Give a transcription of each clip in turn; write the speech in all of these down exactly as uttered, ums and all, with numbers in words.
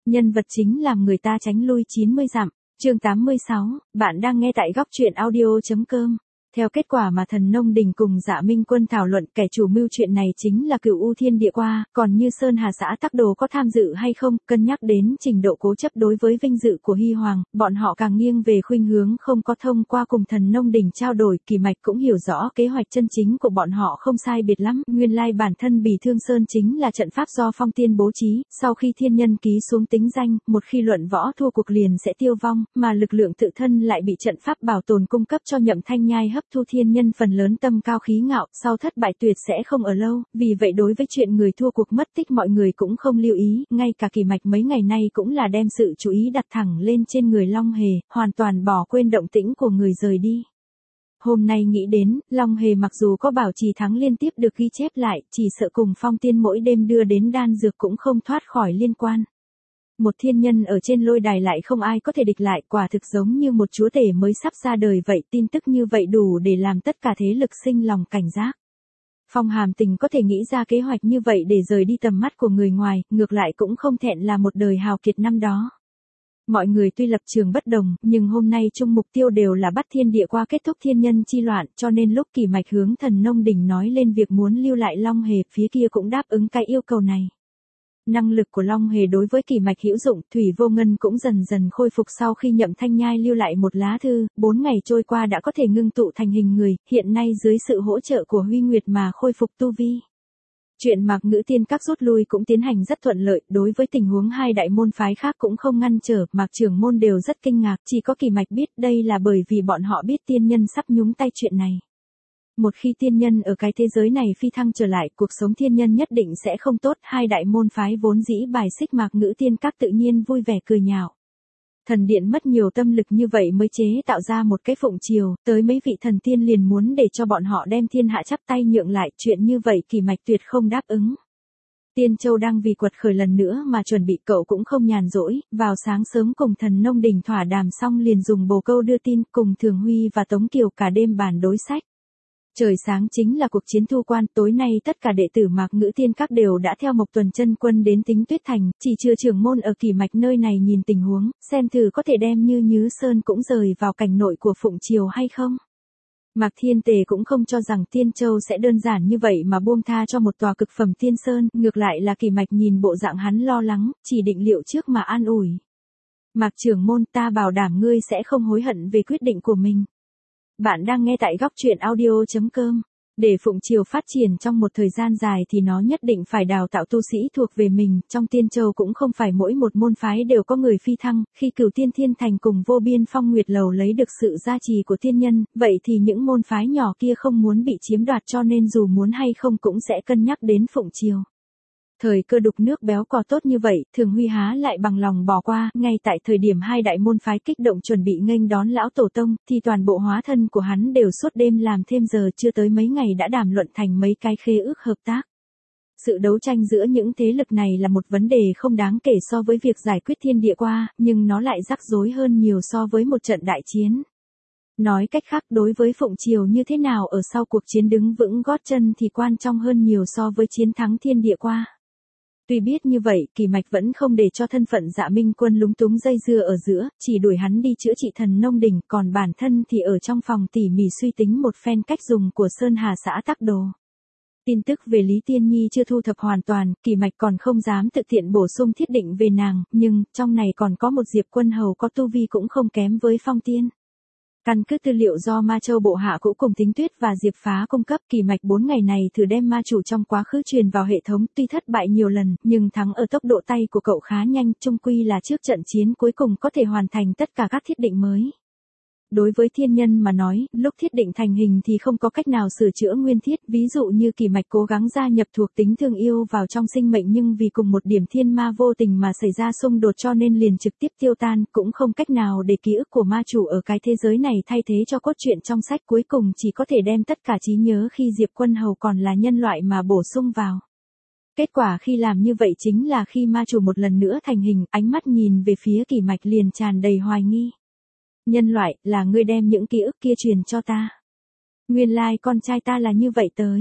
nhân vật chính làm người ta tránh lui chín mươi dặm. Chương tám mươi sáu, bạn đang nghe tại góc truyện audio chấm com. Theo kết quả mà Thần Nông Đình cùng Dạ Minh Quân thảo luận, kẻ chủ mưu chuyện này chính là Cửu U Thiên Địa Qua, còn như Sơn Hà xã Tắc Đồ có tham dự hay không, cân nhắc đến trình độ cố chấp đối với vinh dự của Hy Hoàng, bọn họ càng nghiêng về khuynh hướng không có thông qua cùng Thần Nông Đình trao đổi. Kỳ Mạch cũng hiểu rõ kế hoạch chân chính của bọn họ không sai biệt lắm, nguyên lai bản thân Bì Thương Sơn chính là trận pháp do Phong Tiên bố trí, sau khi thiên nhân ký xuống tính danh, một khi luận võ thua cuộc liền sẽ tiêu vong, mà lực lượng tự thân lại bị trận pháp bảo tồn cung cấp cho Nhậm Thanh Nhai hấp thu. Thiên nhân phần lớn tâm cao khí ngạo, sau thất bại tuyệt sẽ không ở lâu, vì vậy đối với chuyện người thua cuộc mất tích mọi người cũng không lưu ý, ngay cả Kỳ Mạch mấy ngày nay cũng là đem sự chú ý đặt thẳng lên trên người Long Hề, hoàn toàn bỏ quên động tĩnh của người rời đi. Hôm nay nghĩ đến, Long Hề mặc dù có bảo trì thắng liên tiếp được ghi chép lại, chỉ sợ cùng Phong Tiên mỗi đêm đưa đến đan dược cũng không thoát khỏi liên quan. Một thiên nhân ở trên lôi đài lại không ai có thể địch lại, quả thực giống như một chúa tể mới sắp ra đời vậy, tin tức như vậy đủ để làm tất cả thế lực sinh lòng cảnh giác. Phong Hàm Tình có thể nghĩ ra kế hoạch như vậy để rời đi tầm mắt của người ngoài, ngược lại cũng không thẹn là một đời hào kiệt năm đó. Mọi người tuy lập trường bất đồng, nhưng hôm nay chung mục tiêu đều là bắt Thiên Địa Qua kết thúc thiên nhân chi loạn, cho nên lúc Kỳ Mạch hướng Thần Nông Đình nói lên việc muốn lưu lại Long Hề, phía kia cũng đáp ứng cái yêu cầu này. Năng lực của Long Hề đối với Kỳ Mạch hữu dụng, Thủy Vô Ngân cũng dần dần khôi phục sau khi Nhậm Thanh Nhai lưu lại một lá thư, bốn ngày trôi qua đã có thể ngưng tụ thành hình người, hiện nay dưới sự hỗ trợ của Huy Nguyệt mà khôi phục tu vi. Chuyện Mạc Ngữ Tiên Các rút lui cũng tiến hành rất thuận lợi, đối với tình huống hai đại môn phái khác cũng không ngăn trở, Mạc trưởng môn đều rất kinh ngạc, chỉ có Kỳ Mạch biết đây là bởi vì bọn họ biết tiên nhân sắp nhúng tay chuyện này. Một khi tiên nhân ở cái thế giới này phi thăng trở lại, cuộc sống thiên nhân nhất định sẽ không tốt, hai đại môn phái vốn dĩ bài xích Mạc Ngữ Tiên Các tự nhiên vui vẻ cười nhạo. Thần điện mất nhiều tâm lực như vậy mới chế tạo ra một cái Phụng Triều, tới mấy vị thần tiên liền muốn để cho bọn họ đem thiên hạ chắp tay nhượng lại, chuyện như vậy Kỳ Mạch tuyệt không đáp ứng. Tiên Châu đang vì quật khởi lần nữa mà chuẩn bị, cậu cũng không nhàn rỗi, vào sáng sớm cùng Thần Nông Đình thỏa đàm xong liền dùng bồ câu đưa tin, cùng Thường Huy và Tống Kiều cả đêm bàn đối sách. Trời sáng chính là cuộc chiến thu quan, tối nay tất cả đệ tử Mạc Ngữ Tiên Các đều đã theo Mộc Tuần chân quân đến Tính Tuyết Thành, chỉ chưa trưởng môn ở Kỳ Mạch nơi này nhìn tình huống, xem thử có thể đem Như Nhứ Sơn cũng rời vào cảnh nội của Phụng Triều hay không. Mạc Thiên Tề cũng không cho rằng Tiên Châu sẽ đơn giản như vậy mà buông tha cho một tòa cực phẩm tiên sơn, ngược lại là Kỳ Mạch nhìn bộ dạng hắn lo lắng, chỉ định liệu trước mà an ủi. Mạc trưởng môn, ta bảo đảm ngươi sẽ không hối hận về quyết định của mình. Bạn đang nghe tại góc truyện audio chấm com. Để Phụng Triều phát triển trong một thời gian dài thì nó nhất định phải đào tạo tu sĩ thuộc về mình, trong Tiên Châu cũng không phải mỗi một môn phái đều có người phi thăng, khi Cửu Tiên Thiên Thành cùng Vô Biên Phong Nguyệt Lầu lấy được sự gia trì của tiên nhân, vậy thì những môn phái nhỏ kia không muốn bị chiếm đoạt, cho nên dù muốn hay không cũng sẽ cân nhắc đến Phụng Triều. Thời cơ đục nước béo cò tốt như vậy, Thường Huy há lại bằng lòng bỏ qua, ngay tại thời điểm hai đại môn phái kích động chuẩn bị nghênh đón lão tổ tông, thì toàn bộ hóa thân của hắn đều suốt đêm làm thêm giờ, chưa tới mấy ngày đã đàm luận thành mấy cái khế ước hợp tác. Sự đấu tranh giữa những thế lực này là một vấn đề không đáng kể so với việc giải quyết Thiên Địa Qua, nhưng nó lại rắc rối hơn nhiều so với một trận đại chiến. Nói cách khác, đối với Phụng Triều như thế nào ở sau cuộc chiến đứng vững gót chân thì quan trọng hơn nhiều so với chiến thắng Thiên Địa Qua. Tuy biết như vậy, Kỳ Mạch vẫn không để cho thân phận Dạ Minh Quân lúng túng dây dưa ở giữa, chỉ đuổi hắn đi chữa trị Thần Nông Đình, còn bản thân thì ở trong phòng tỉ mỉ suy tính một phen cách dùng của Sơn Hà xã Tắc Đồ. Tin tức về Lý Tiên Nhi chưa thu thập hoàn toàn, Kỳ Mạch còn không dám thực hiện bổ sung thiết định về nàng, nhưng trong này còn có một Diệp Quân Hầu có tu vi cũng không kém với Phong Tiên. Căn cứ tư liệu do Ma Châu Bộ Hạ Cũ cùng Tính Tuyết và Diệp Phá cung cấp, Kỳ Mạch bốn ngày này thử đem ma chủ trong quá khứ truyền vào hệ thống, tuy thất bại nhiều lần, nhưng thắng ở tốc độ tay của cậu khá nhanh, chung quy là trước trận chiến cuối cùng có thể hoàn thành tất cả các thiết định mới. Đối với thiên nhân mà nói, lúc thiết định thành hình thì không có cách nào sửa chữa nguyên thiết, ví dụ như Kỳ Mạch cố gắng gia nhập thuộc tính thương yêu vào trong sinh mệnh nhưng vì cùng một điểm thiên ma vô tình mà xảy ra xung đột cho nên liền trực tiếp tiêu tan, cũng không cách nào để ký ức của ma chủ ở cái thế giới này thay thế cho cốt truyện trong sách, cuối cùng chỉ có thể đem tất cả trí nhớ khi Diệp Quân Hầu còn là nhân loại mà bổ sung vào. Kết quả khi làm như vậy chính là khi ma chủ một lần nữa thành hình, ánh mắt nhìn về phía Kỳ Mạch liền tràn đầy hoài nghi. Nhân loại, là ngươi đem những ký ức kia truyền cho ta. Nguyên lai con trai ta là như vậy tới.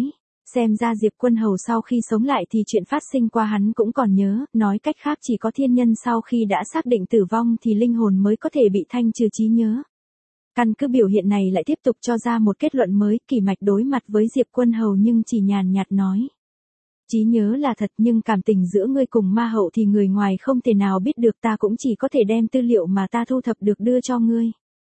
Xem ra Diệp Quân Hầu sau khi sống lại thì chuyện phát sinh qua hắn cũng còn nhớ, nói cách khác chỉ có thiên nhân sau khi đã xác định tử vong thì linh hồn mới có thể bị thanh trừ trí nhớ. Căn cứ biểu hiện này lại tiếp tục cho ra một kết luận mới, Kỳ Mạch đối mặt với Diệp Quân Hầu nhưng chỉ nhàn nhạt nói. Trí nhớ là thật nhưng cảm tình giữa ngươi cùng ma hậu thì người ngoài không thể nào biết được, ta cũng chỉ có thể đem tư liệu mà ta thu thập được đưa cho ngươi.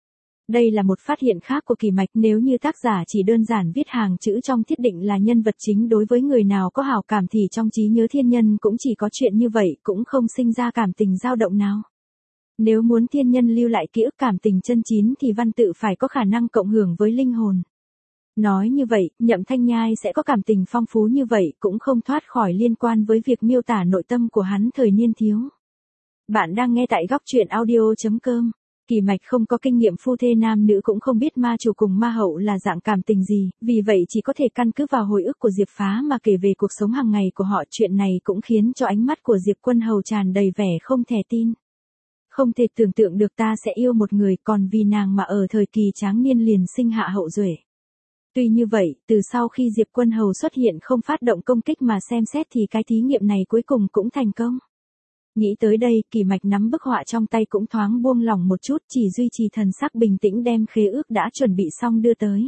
Đây là một phát hiện khác của Kỳ Mạch, nếu như tác giả chỉ đơn giản viết hàng chữ trong thiết định là nhân vật chính đối với người nào có hảo cảm thì trong trí nhớ thiên nhân cũng chỉ có chuyện như vậy, cũng không sinh ra cảm tình dao động nào. Nếu muốn thiên nhân lưu lại ký ức cảm tình chân chín thì văn tự phải có khả năng cộng hưởng với linh hồn. Nói như vậy, Nhậm Thanh Nhai sẽ có cảm tình phong phú như vậy cũng không thoát khỏi liên quan với việc miêu tả nội tâm của hắn thời niên thiếu. Bạn đang nghe tại góc truyện audio chấm com. Kỳ Mạch không có kinh nghiệm phu thê nam nữ cũng không biết ma chủ cùng ma hậu là dạng cảm tình gì, vì vậy chỉ có thể căn cứ vào hồi ức của Diệp Phá mà kể về cuộc sống hàng ngày của họ. Chuyện này cũng khiến cho ánh mắt của Diệp Quân Hầu tràn đầy vẻ không thể tin. Không thể tưởng tượng được ta sẽ yêu một người còn vì nàng mà ở thời kỳ tráng niên liền sinh hạ hậu duệ. Tuy như vậy, từ sau khi Diệp Quân Hầu xuất hiện không phát động công kích mà xem xét thì cái thí nghiệm này cuối cùng cũng thành công. Nghĩ tới đây, Kỳ Mạch nắm bức họa trong tay cũng thoáng buông lỏng một chút, chỉ duy trì thần sắc bình tĩnh đem khế ước đã chuẩn bị xong đưa tới.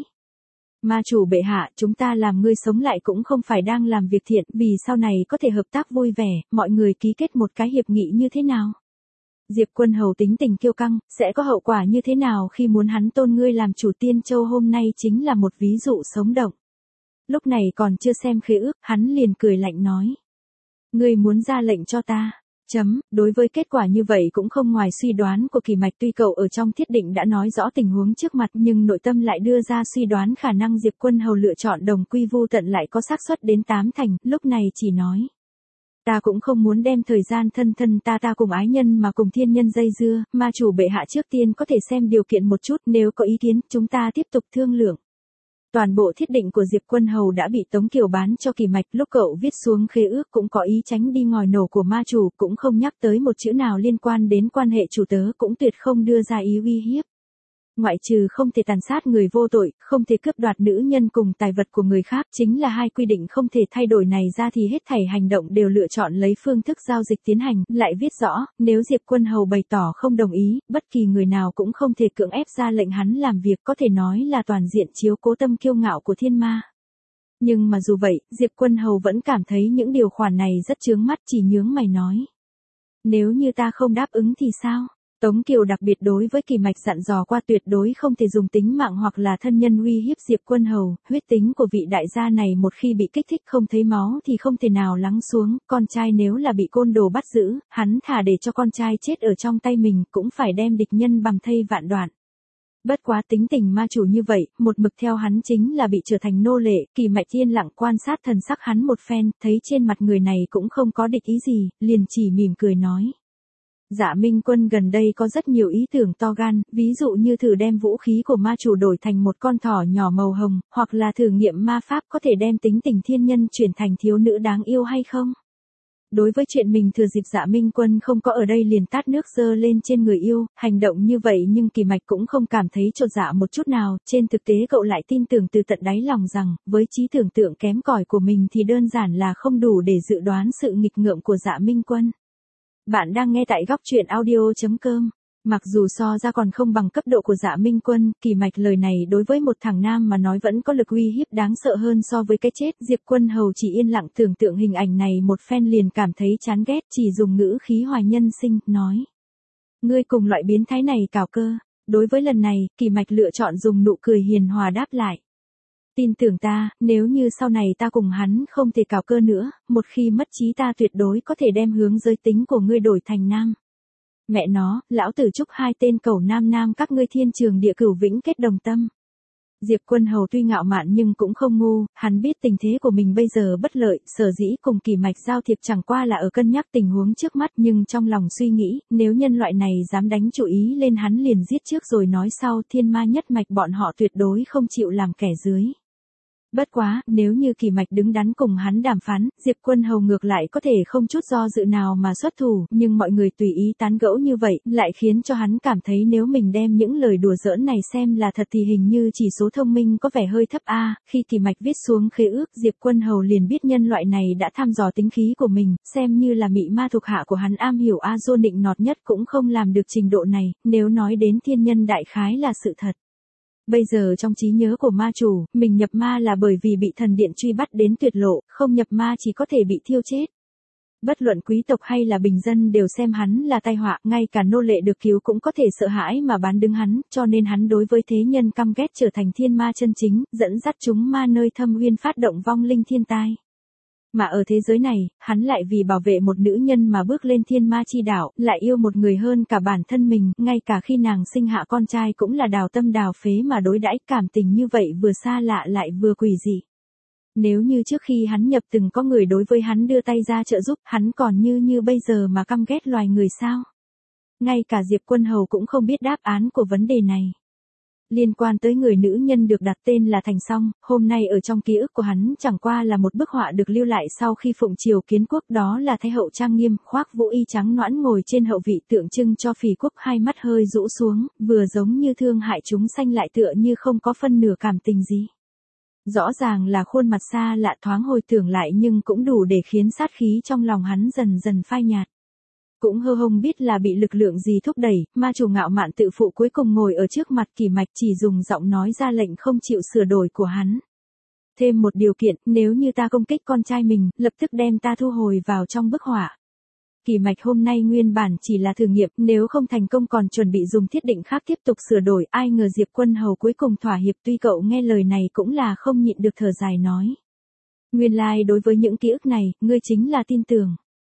Ma chủ bệ hạ, chúng ta làm ngươi sống lại cũng không phải đang làm việc thiện, vì sau này có thể hợp tác vui vẻ, mọi người ký kết một cái hiệp nghị như thế nào? Diệp Quân Hầu tính tình kiêu căng, sẽ có hậu quả như thế nào khi muốn hắn tôn ngươi làm chủ Tiên Châu hôm nay chính là một ví dụ sống động. Lúc này còn chưa xem khế ước, hắn liền cười lạnh nói. Ngươi muốn ra lệnh cho ta. Chấm, đối với kết quả như vậy cũng không ngoài suy đoán của Kỳ Mạch, tuy cậu ở trong thiết định đã nói rõ tình huống trước mặt nhưng nội tâm lại đưa ra suy đoán khả năng Diệp Quân Hầu lựa chọn đồng quy vu tận lại có xác suất đến tám thành, lúc này chỉ nói. Ta cũng không muốn đem thời gian thân thân ta ta cùng ái nhân mà cùng thiên nhân dây dưa, ma chủ bệ hạ trước tiên có thể xem điều kiện một chút, nếu có ý kiến, chúng ta tiếp tục thương lượng. Toàn bộ thiết định của Diệp Quân Hầu đã bị Tống Kiều bán cho Kỳ Mạch, lúc cậu viết xuống khế ước cũng có ý tránh đi ngòi nổ của ma chủ, cũng không nhắc tới một chữ nào liên quan đến quan hệ chủ tớ, cũng tuyệt không đưa ra ý uy hiếp. Ngoại trừ không thể tàn sát người vô tội, không thể cướp đoạt nữ nhân cùng tài vật của người khác, chính là hai quy định không thể thay đổi này ra thì hết thảy hành động đều lựa chọn lấy phương thức giao dịch tiến hành, lại viết rõ, nếu Diệp Quân Hầu bày tỏ không đồng ý, bất kỳ người nào cũng không thể cưỡng ép ra lệnh hắn làm việc, có thể nói là toàn diện chiếu cố tâm kiêu ngạo của thiên ma. Nhưng mà dù vậy, Diệp Quân Hầu vẫn cảm thấy những điều khoản này rất chướng mắt, chỉ nhướng mày nói. Nếu như ta không đáp ứng thì sao? Tống Kiều đặc biệt đối với Kỳ Mạch dặn dò qua tuyệt đối không thể dùng tính mạng hoặc là thân nhân uy hiếp Diệp Quân Hầu, huyết tính của vị đại gia này một khi bị kích thích không thấy máu thì không thể nào lắng xuống, con trai nếu là bị côn đồ bắt giữ, hắn thà để cho con trai chết ở trong tay mình cũng phải đem địch nhân bằng thây vạn đoạn. Bất quá tính tình ma chủ như vậy, một mực theo hắn chính là bị trở thành nô lệ. Kỳ Mạch yên lặng quan sát thần sắc hắn một phen, thấy trên mặt người này cũng không có địch ý gì, liền chỉ mỉm cười nói. Dạ Minh Quân gần đây có rất nhiều ý tưởng to gan, ví dụ như thử đem vũ khí của ma chủ đổi thành một con thỏ nhỏ màu hồng, hoặc là thử nghiệm ma pháp có thể đem tính tình thiên nhân chuyển thành thiếu nữ đáng yêu hay không. Đối với chuyện mình thừa dịp Dạ Minh Quân không có ở đây liền tát nước dơ lên trên người yêu, hành động như vậy nhưng Kỳ Mạch cũng không cảm thấy chột dạ một chút nào, trên thực tế cậu lại tin tưởng từ tận đáy lòng rằng, với trí tưởng tượng kém cỏi của mình thì đơn giản là không đủ để dự đoán sự nghịch ngợm của Dạ Minh Quân. Bạn đang nghe tại góc truyện audio chấm com. Mặc dù so ra còn không bằng cấp độ của Dạ Minh Quân, Kỳ Mạch lời này đối với một thằng nam mà nói vẫn có lực uy hiếp đáng sợ hơn so với cái chết. Diệp Quân Hầu chỉ yên lặng tưởng tượng hình ảnh này một phen liền cảm thấy chán ghét, chỉ dùng ngữ khí hoài nhân sinh, nói. Ngươi cùng loại biến thái này cào cơ. Đối với lần này, Kỳ Mạch lựa chọn dùng nụ cười hiền hòa đáp lại. Tin tưởng ta, nếu như sau này ta cùng hắn không thể cào cơ nữa, một khi mất trí ta tuyệt đối có thể đem hướng giới tính của ngươi đổi thành nam. Mẹ nó, lão tử chúc hai tên cẩu nam nam các ngươi thiên trường địa cửu vĩnh kết đồng tâm. Diệp Quân Hầu tuy ngạo mạn nhưng cũng không ngu, hắn biết tình thế của mình bây giờ bất lợi, sở dĩ cùng Kỳ Mạch giao thiệp chẳng qua là ở cân nhắc tình huống trước mắt, nhưng trong lòng suy nghĩ, nếu nhân loại này dám đánh chủ ý lên hắn liền giết trước rồi nói sau, thiên ma nhất mạch bọn họ tuyệt đối không chịu làm kẻ dưới. Bất quá, nếu như Kỳ Mạch đứng đắn cùng hắn đàm phán, Diệp Quân Hầu ngược lại có thể không chút do dự nào mà xuất thủ, nhưng mọi người tùy ý tán gẫu như vậy, lại khiến cho hắn cảm thấy nếu mình đem những lời đùa giỡn này xem là thật thì hình như chỉ số thông minh có vẻ hơi thấp a. Khi Kỳ Mạch viết xuống khế ước, Diệp Quân Hầu liền biết nhân loại này đã thăm dò tính khí của mình, xem như là mị ma thuộc hạ của hắn am hiểu a dô nịnh nọt nhất cũng không làm được trình độ này, nếu nói đến thiên nhân đại khái là sự thật. Bây giờ trong trí nhớ của ma chủ, mình nhập ma là bởi vì bị thần điện truy bắt đến tuyệt lộ, không nhập ma chỉ có thể bị thiêu chết. Bất luận quý tộc hay là bình dân đều xem hắn là tai họa, ngay cả nô lệ được cứu cũng có thể sợ hãi mà bán đứng hắn, cho nên hắn đối với thế nhân căm ghét trở thành thiên ma chân chính, dẫn dắt chúng ma nơi thâm uyên phát động vong linh thiên tai. Mà ở thế giới này, hắn lại vì bảo vệ một nữ nhân mà bước lên thiên ma chi đảo, lại yêu một người hơn cả bản thân mình, ngay cả khi nàng sinh hạ con trai cũng là đào tâm đào phế mà đối đãi, cảm tình như vậy vừa xa lạ lại vừa quỷ dị. Nếu như trước khi hắn nhập từng có người đối với hắn đưa tay ra trợ giúp, hắn còn như như bây giờ mà căm ghét loài người sao? Ngay cả Diệp Quân Hầu cũng không biết đáp án của vấn đề này. Liên quan tới người nữ nhân được đặt tên là Thành Song, hôm nay ở trong ký ức của hắn chẳng qua là một bức họa được lưu lại sau khi phụng triều kiến quốc, đó là thái hậu trang nghiêm, khoác vũ y trắng nõn ngồi trên hậu vị tượng trưng cho phỉ quốc, hai mắt hơi rũ xuống, vừa giống như thương hại chúng sanh lại tựa như không có phân nửa cảm tình gì. Rõ ràng là khuôn mặt xa lạ, thoáng hồi tưởng lại nhưng cũng đủ để khiến sát khí trong lòng hắn dần dần phai nhạt. Cũng hơ hông biết là bị lực lượng gì thúc đẩy, ma chủ ngạo mạn tự phụ cuối cùng ngồi ở trước mặt Kỳ Mạch chỉ dùng giọng nói ra lệnh không chịu sửa đổi của hắn. Thêm một điều kiện, nếu như ta công kích con trai mình, lập tức đem ta thu hồi vào trong bức họa. Kỳ Mạch hôm nay nguyên bản chỉ là thử nghiệm, nếu không thành công còn chuẩn bị dùng thiết định khác tiếp tục sửa đổi, ai ngờ Diệp Quân Hầu cuối cùng thỏa hiệp, tuy cậu nghe lời này cũng là không nhịn được thở dài nói. Nguyên lai like đối với những ký ức này, ngươi chính là tin tưởng.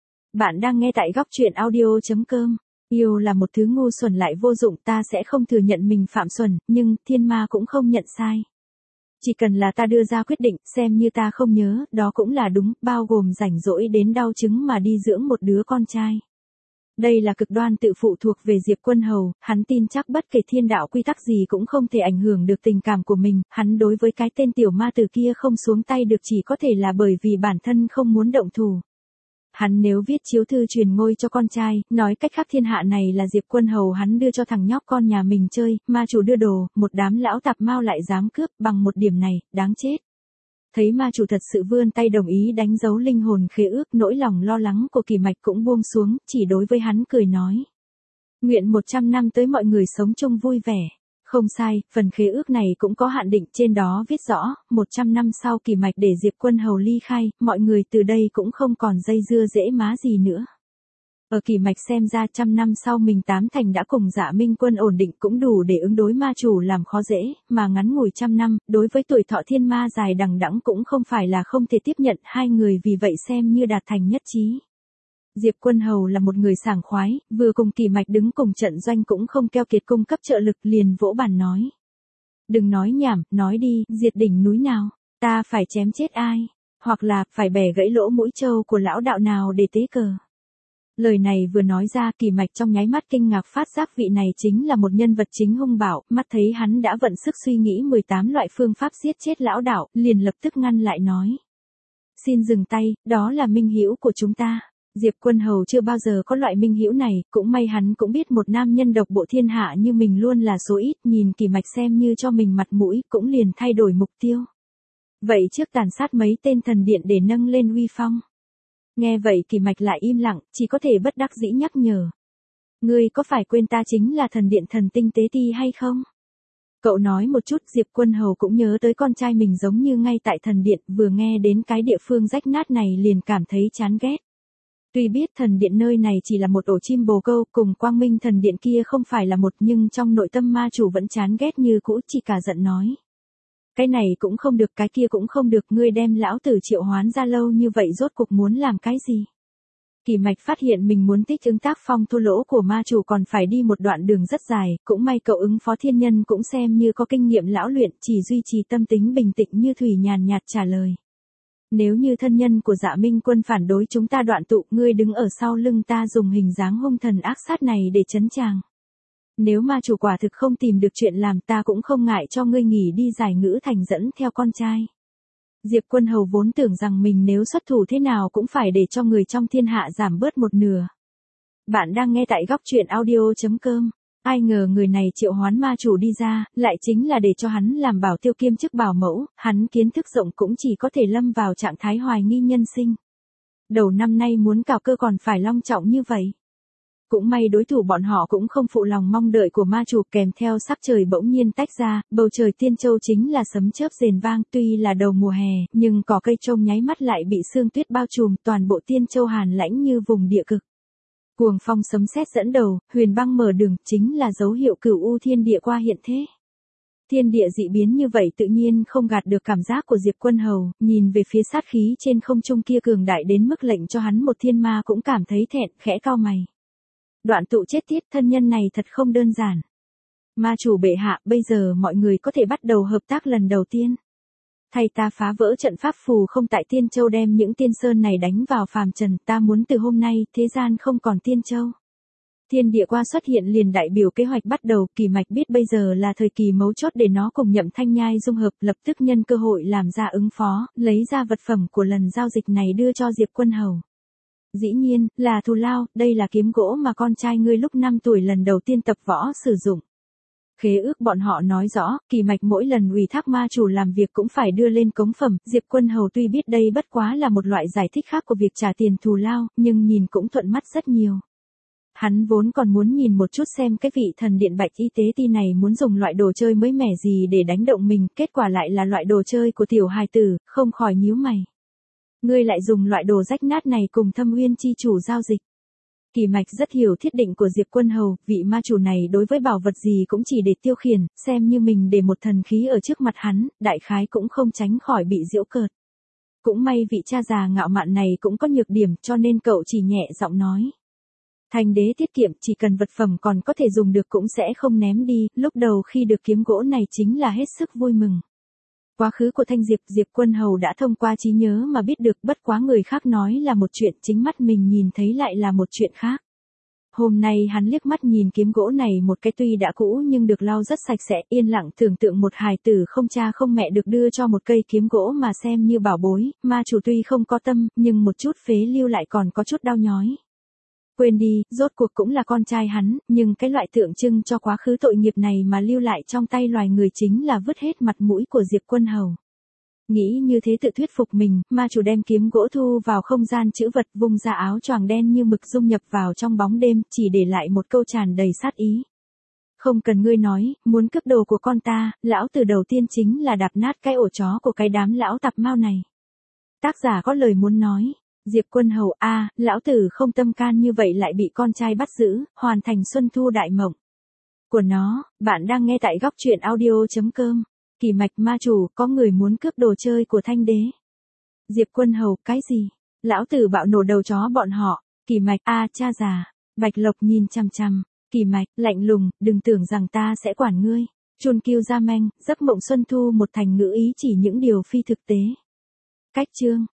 Bạn đang nghe tại góc truyện audio chấm com. Yêu là một thứ ngu xuẩn lại vô dụng, ta sẽ không thừa nhận mình phạm xuẩn, nhưng thiên ma cũng không nhận sai. Chỉ cần là ta đưa ra quyết định, xem như ta không nhớ, đó cũng là đúng, bao gồm rảnh rỗi đến đau chứng mà đi dưỡng một đứa con trai. Đây là cực đoan tự phụ thuộc về Diệp Quân Hầu, hắn tin chắc bất kể thiên đạo quy tắc gì cũng không thể ảnh hưởng được tình cảm của mình, hắn đối với cái tên tiểu ma từ kia không xuống tay được chỉ có thể là bởi vì bản thân không muốn động thủ. Hắn nếu viết chiếu thư truyền ngôi cho con trai, nói cách khác thiên hạ này là Diệp Quân Hầu hắn đưa cho thằng nhóc con nhà mình chơi, ma chủ đưa đồ, một đám lão tạp mau lại dám cướp, bằng một điểm này, đáng chết. Thấy ma chủ thật sự vươn tay đồng ý đánh dấu linh hồn khế ước, nỗi lòng lo lắng của Kỳ Mạch cũng buông xuống, chỉ đối với hắn cười nói. Nguyện một trăm năm tới mọi người sống chung vui vẻ. Không sai, phần khế ước này cũng có hạn định, trên đó viết rõ, một trăm năm sau Kỳ Mạch để Diệp Quân Hầu ly khai, mọi người từ đây cũng không còn dây dưa dễ má gì nữa. Ở Kỳ Mạch xem ra trăm năm sau mình tám thành đã cùng Dạ Minh Quân ổn định cũng đủ để ứng đối ma chủ làm khó dễ, mà ngắn ngủi trăm năm, đối với tuổi thọ thiên ma dài đằng đẵng cũng không phải là không thể tiếp nhận, hai người vì vậy xem như đạt thành nhất trí. Diệp Quân Hầu là một người sảng khoái, vừa cùng Kỳ Mạch đứng cùng trận doanh cũng không keo kiệt cung cấp trợ lực, liền vỗ bàn nói. Đừng nói nhảm, nói đi, diệt đỉnh núi nào, ta phải chém chết ai, hoặc là phải bẻ gãy lỗ mũi trâu của lão đạo nào để tế cờ. Lời này vừa nói ra, Kỳ Mạch trong nháy mắt kinh ngạc phát giác vị này chính là một nhân vật chính hung bạo, mắt thấy hắn đã vận sức suy nghĩ mười tám loại phương pháp giết chết lão đạo, liền lập tức ngăn lại nói. Xin dừng tay, đó là minh hữu của chúng ta. Diệp Quân Hầu chưa bao giờ có loại minh hữu này, cũng may hắn cũng biết một nam nhân độc bộ thiên hạ như mình luôn là số ít, nhìn Kỳ Mạch xem như cho mình mặt mũi, cũng liền thay đổi mục tiêu. Vậy trước tàn sát mấy tên thần điện để nâng lên uy phong. Nghe vậy Kỳ Mạch lại im lặng, chỉ có thể bất đắc dĩ nhắc nhở. Ngươi có phải quên ta chính là thần điện thần tinh tế ti hay không? Cậu nói một chút, Diệp Quân Hầu cũng nhớ tới con trai mình giống như ngay tại thần điện, vừa nghe đến cái địa phương rách nát này liền cảm thấy chán ghét. Tuy biết thần điện nơi này chỉ là một ổ chim bồ câu, cùng Quang Minh thần điện kia không phải là một, nhưng trong nội tâm ma chủ vẫn chán ghét như cũ, chỉ cả giận nói. Cái này cũng không được, cái kia cũng không được, ngươi đem lão tử triệu hoán ra lâu như vậy rốt cuộc muốn làm cái gì? Kỳ Mạch phát hiện mình muốn thích ứng tác phong thô lỗ của ma chủ còn phải đi một đoạn đường rất dài, cũng may cậu ứng phó thiên nhân cũng xem như có kinh nghiệm lão luyện, chỉ duy trì tâm tính bình tĩnh như thủy nhàn nhạt trả lời. Nếu như thân nhân của Dạ Minh Quân phản đối chúng ta đoạn tụ, ngươi đứng ở sau lưng ta dùng hình dáng hung thần ác sát này để trấn tràng. Nếu ma chủ quả thực không tìm được chuyện làm, ta cũng không ngại cho ngươi nghỉ đi giải ngữ thành dẫn theo con trai. Diệp Quân Hầu vốn tưởng rằng mình nếu xuất thủ thế nào cũng phải để cho người trong thiên hạ giảm bớt một nửa. Bạn đang nghe tại góc truyện audio.com. Ai ngờ người này triệu hoán ma chủ đi ra, lại chính là để cho hắn làm bảo tiêu kiêm chức bảo mẫu, hắn kiến thức rộng cũng chỉ có thể lâm vào trạng thái hoài nghi nhân sinh. Đầu năm nay muốn cào cơ còn phải long trọng như vậy. Cũng may đối thủ bọn họ cũng không phụ lòng mong đợi của ma chủ, kèm theo sắc trời bỗng nhiên tách ra, bầu trời Tiên Châu chính là sấm chớp rền vang, tuy là đầu mùa hè, nhưng cỏ cây trông nháy mắt lại bị sương tuyết bao trùm, toàn bộ Tiên Châu hàn lãnh như vùng địa cực. Cuồng phong sấm sét dẫn đầu, huyền băng mở đường, chính là dấu hiệu cửu u thiên địa qua hiện thế. Thiên địa dị biến như vậy tự nhiên không gạt được cảm giác của Diệp Quân Hầu, nhìn về phía sát khí trên không trung kia cường đại đến mức lệnh cho hắn một thiên ma cũng cảm thấy thẹn, khẽ cau mày. Đoạn tụ chết tiết, thân nhân này thật không đơn giản. Ma chủ bệ hạ, bây giờ mọi người có thể bắt đầu hợp tác lần đầu tiên. Thay ta phá vỡ trận pháp phù không tại Tiên Châu, đem những tiên sơn này đánh vào phàm trần, ta muốn từ hôm nay, thế gian không còn Tiên Châu. Thiên địa qua xuất hiện liền đại biểu kế hoạch bắt đầu, Kỳ Mạch biết bây giờ là thời kỳ mấu chốt để nó cùng Nhậm Thanh Nhai dung hợp, lập tức nhân cơ hội làm ra ứng phó, lấy ra vật phẩm của lần giao dịch này đưa cho Diệp Quân Hầu. Dĩ nhiên, là thù lao, đây là kiếm gỗ mà con trai ngươi lúc năm tuổi lần đầu tiên tập võ sử dụng. Khế ước bọn họ nói rõ, Kỳ Mạch mỗi lần ủy thác ma chủ làm việc cũng phải đưa lên cống phẩm, Diệp Quân Hầu tuy biết đây bất quá là một loại giải thích khác của việc trả tiền thù lao, nhưng nhìn cũng thuận mắt rất nhiều. Hắn vốn còn muốn nhìn một chút xem cái vị thần điện Bạch Y Tế Ti này muốn dùng loại đồ chơi mới mẻ gì để đánh động mình, kết quả lại là loại đồ chơi của tiểu hài tử, không khỏi nhíu mày. Ngươi lại dùng loại đồ rách nát này cùng Thâm Uyên chi chủ giao dịch. Kỳ Mạch rất hiểu thiết định của Diệp Quân Hầu, vị ma chủ này đối với bảo vật gì cũng chỉ để tiêu khiển, xem như mình để một thần khí ở trước mặt hắn, đại khái cũng không tránh khỏi bị giễu cợt. Cũng may vị cha già ngạo mạn này cũng có nhược điểm, cho nên cậu chỉ nhẹ giọng nói. Thành đế tiết kiệm, chỉ cần vật phẩm còn có thể dùng được cũng sẽ không ném đi, lúc đầu khi được kiếm gỗ này chính là hết sức vui mừng. Quá khứ của Thanh Diệp, Diệp Quân Hầu đã thông qua trí nhớ mà biết được, bất quá người khác nói là một chuyện, chính mắt mình nhìn thấy lại là một chuyện khác. Hôm nay hắn liếc mắt nhìn kiếm gỗ này một cái, tuy đã cũ nhưng được lau rất sạch sẽ, yên lặng tưởng tượng một hài tử không cha không mẹ được đưa cho một cây kiếm gỗ mà xem như bảo bối, ma chủ tuy không có tâm, nhưng một chút phế lưu lại còn có chút đau nhói. Quên đi, rốt cuộc cũng là con trai hắn, nhưng cái loại tượng trưng cho quá khứ tội nghiệp này mà lưu lại trong tay loài người chính là vứt hết mặt mũi của Diệp Quân Hầu. Nghĩ như thế tự thuyết phục mình, ma chủ đem kiếm gỗ thu vào không gian trữ vật, vung ra áo choàng đen như mực dung nhập vào trong bóng đêm, chỉ để lại một câu tràn đầy sát ý. Không cần ngươi nói, muốn cướp đồ của con ta, lão tử đầu tiên chính là đạp nát cái ổ chó của cái đám lão tạp mao này. Tác giả có lời muốn nói. Diệp Quân Hầu, a, à, lão tử không tâm can như vậy lại bị con trai bắt giữ, hoàn thành xuân thu đại mộng của nó. Bạn đang nghe tại góc truyện audio.com. Kỳ Mạch ma chủ, có người muốn cướp đồ chơi của Thanh đế. Diệp Quân Hầu, cái gì? Lão tử bạo nổ đầu chó bọn họ. Kỳ Mạch, a, à, cha già. Bạch Lộc nhìn chằm chằm. Kỳ Mạch, lạnh lùng, đừng tưởng rằng ta sẽ quản ngươi. Chun kiêu ra manh, giấc mộng xuân thu một thành ngữ ý chỉ những điều phi thực tế. Cách chương.